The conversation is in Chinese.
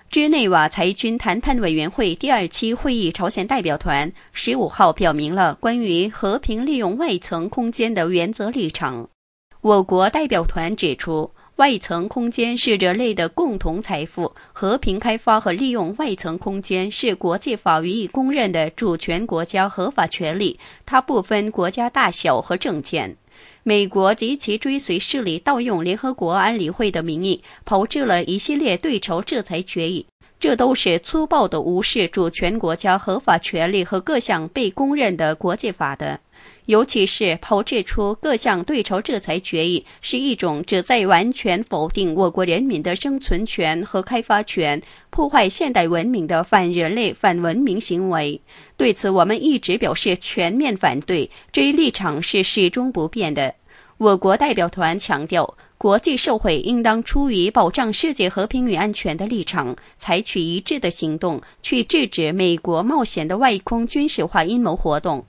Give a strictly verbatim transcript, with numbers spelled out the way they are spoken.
日内瓦裁军谈判委员会第二期会议朝鲜代表团十五号表明了关于和平利用外层空间的原则立场。我国代表团指出，外层空间是人类的共同财富，和平开发和利用外层空间是国际法予以公认的主权国家合法权利，它不分国家大小和政见。美国及其追随势力盗用联合国安理会的名义，炮制了一系列对朝制裁决议，这都是粗暴地无视主权国家合法权利和各项被公认的国际法的。尤其是炮制出各项对朝制裁决议，是一种旨在完全否定我国人民的生存权和开发权，破坏现代文明的反人类、反文明行为。对此，我们一直表示全面反对，这一立场是始终不变的。我国代表团强调，国际社会应当出于保障世界和平与安全的立场，采取一致的行动，去制止美国冒险的外空军事化阴谋活动。